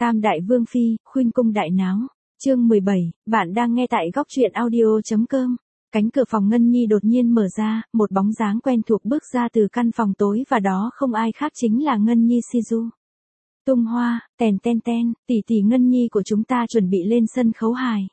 Tam đại vương phi, khuynh cung đại náo. Chương 17, bạn đang nghe tại góc truyện audio.com. Cánh cửa phòng Ngân Nhi đột nhiên mở ra, một bóng dáng quen thuộc bước ra từ căn phòng tối và đó không ai khác chính là Ngân Nhi Shizu. Tung hoa, tèn ten ten, tỷ tỷ Ngân Nhi của chúng ta chuẩn bị lên sân khấu hài.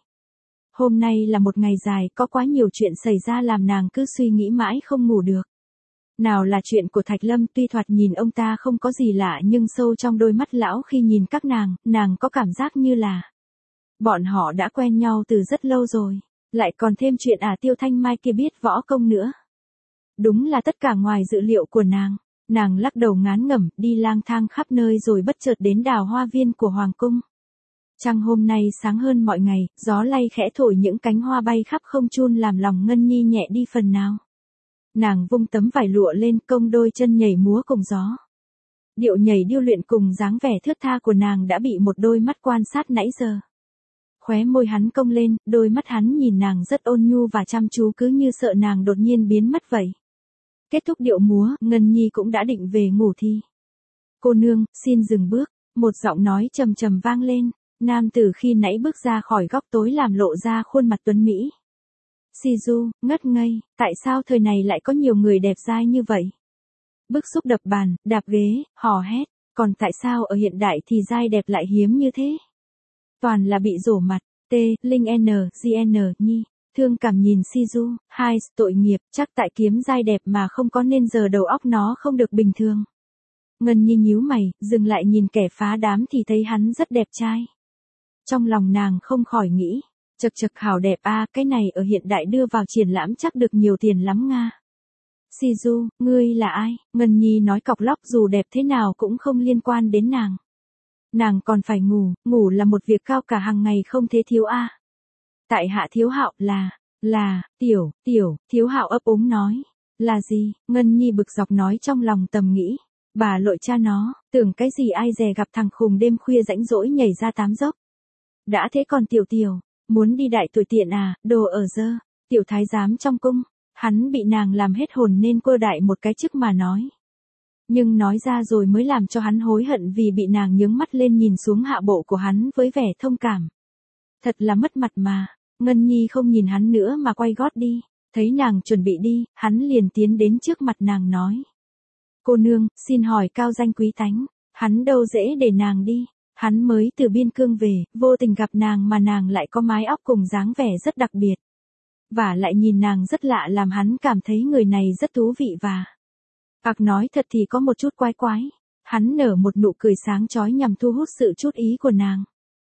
Hôm nay là một ngày dài, có quá nhiều chuyện xảy ra làm nàng cứ suy nghĩ mãi không ngủ được. Nào là chuyện của Thạch Lâm, tuy thoạt nhìn ông ta không có gì lạ nhưng sâu trong đôi mắt lão khi nhìn các nàng có cảm giác như là bọn họ đã quen nhau từ rất lâu rồi. Lại còn thêm chuyện Tiêu Thanh Mai kia biết võ công nữa. Đúng là tất cả ngoài dự liệu của nàng. Nàng lắc đầu ngán ngẩm, đi lang thang khắp nơi rồi bất chợt đến đào hoa viên của Hoàng cung. Trăng hôm nay sáng hơn mọi ngày, gió lay khẽ thổi những cánh hoa bay khắp không trung làm lòng Ngân Nhi nhẹ đi phần nào. Nàng vung tấm vải lụa lên, cong đôi chân nhảy múa cùng gió. Điệu nhảy điêu luyện cùng dáng vẻ thướt tha của nàng đã bị một đôi mắt quan sát nãy giờ. Khóe môi hắn cong lên, đôi mắt hắn nhìn nàng rất ôn nhu và chăm chú, cứ như sợ nàng đột nhiên biến mất vậy. Kết thúc điệu múa, Ngân Nhi cũng đã định về ngủ thì. Cô nương, xin dừng bước, một giọng nói trầm trầm vang lên. Nam tử khi nãy bước ra khỏi góc tối làm lộ ra khuôn mặt tuấn mỹ. Shizu, ngất ngây, tại sao thời này lại có nhiều người đẹp dai như vậy? Bức xúc đập bàn, đạp ghế, hò hét, còn tại sao ở hiện đại thì dai đẹp lại hiếm như thế? Toàn là bị rổ mặt, Linh GN, Nhi, thương cảm nhìn Shizu, tội nghiệp, chắc tại kiếm dai đẹp mà không có nên giờ đầu óc nó không được bình thường. Ngân Nhi nhíu mày, dừng lại nhìn kẻ phá đám thì thấy hắn rất đẹp trai. Trong lòng nàng không khỏi nghĩ, chật hảo đẹp cái này ở hiện đại đưa vào triển lãm chắc được nhiều tiền lắm nga. Shizu, ngươi là ai? Ngân Nhi nói cọc lóc, dù đẹp thế nào cũng không liên quan đến nàng. Nàng còn phải ngủ là một việc cao cả hàng ngày không thể thiếu Tại hạ Thiếu Hạo Thiếu Hạo ấp úng nói. Là gì? Ngân Nhi bực dọc nói trong lòng tầm nghĩ. Bà lội cha nó, tưởng cái gì ai dè gặp thằng khùng đêm khuya rãnh rỗi nhảy ra 8 dốc. Đã thế còn tiểu, muốn đi đại tuổi tiện đồ ở dơ, tiểu thái giám trong cung. Hắn bị nàng làm hết hồn nên quơ đại một cái chức mà nói. Nhưng nói ra rồi mới làm cho hắn hối hận vì bị nàng nhướng mắt lên nhìn xuống hạ bộ của hắn với vẻ thông cảm. Thật là mất mặt mà. Ngân Nhi không nhìn hắn nữa mà quay gót đi. Thấy nàng chuẩn bị đi, hắn liền tiến đến trước mặt nàng nói. Cô nương, xin hỏi cao danh quý tánh. Hắn đâu dễ để nàng đi. Hắn mới từ biên cương về, vô tình gặp nàng mà nàng lại có mái óc cùng dáng vẻ rất đặc biệt. Và lại nhìn nàng rất lạ làm hắn cảm thấy người này rất thú vị và... nói thật thì có một chút quái. Hắn nở một nụ cười sáng chói nhằm thu hút sự chú ý của nàng.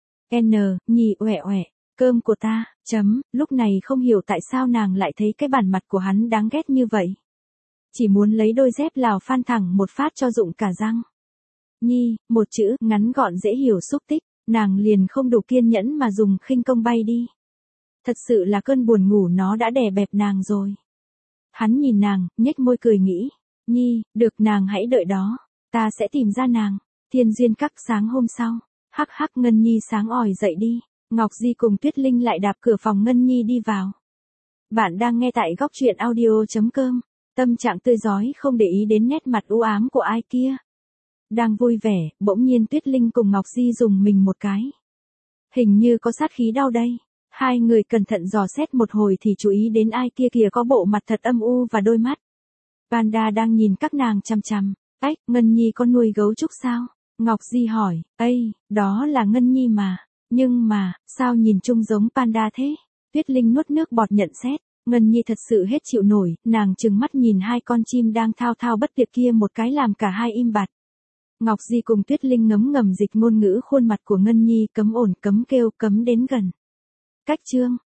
Nhi oẻ, cơm của ta, lúc này không hiểu tại sao nàng lại thấy cái bản mặt của hắn đáng ghét như vậy. Chỉ muốn lấy đôi dép Lào phan thẳng một phát cho rụng cả răng. Nhi, một chữ, ngắn gọn dễ hiểu xúc tích, nàng liền không đủ kiên nhẫn mà dùng khinh công bay đi. Thật sự là cơn buồn ngủ nó đã đè bẹp nàng rồi. Hắn nhìn nàng, nhếch môi cười nghĩ. Nhi, được, nàng hãy đợi đó. Ta sẽ tìm ra nàng. Thiên duyên các sáng hôm sau. Ngân Nhi sáng ỏi dậy đi. Ngọc Di cùng Tuyết Linh lại đạp cửa phòng Ngân Nhi đi vào. Bạn đang nghe tại góc truyện audio.com. Tâm trạng tươi rói không để ý đến nét mặt u ám của ai kia. Đang vui vẻ, bỗng nhiên Tuyết Linh cùng Ngọc Di dùng mình một cái. Hình như có sát khí đau đây. Hai người cẩn thận dò xét một hồi thì chú ý đến ai kia kìa có bộ mặt thật âm u và đôi mắt. Panda đang nhìn các nàng chằm chằm. Ngân Nhi có nuôi gấu trúc sao? Ngọc Di hỏi. Đó là Ngân Nhi mà. Nhưng mà, sao nhìn chung giống Panda thế? Tuyết Linh nuốt nước bọt nhận xét. Ngân Nhi thật sự hết chịu nổi, nàng trừng mắt nhìn hai con chim đang thao bất tuyệt kia một cái làm cả hai im bặt. Ngọc Di cùng Tuyết Linh ngấm ngầm dịch ngôn ngữ khuôn mặt của Ngân Nhi, cấm ổn, cấm kêu, cấm đến gần. Cách chương.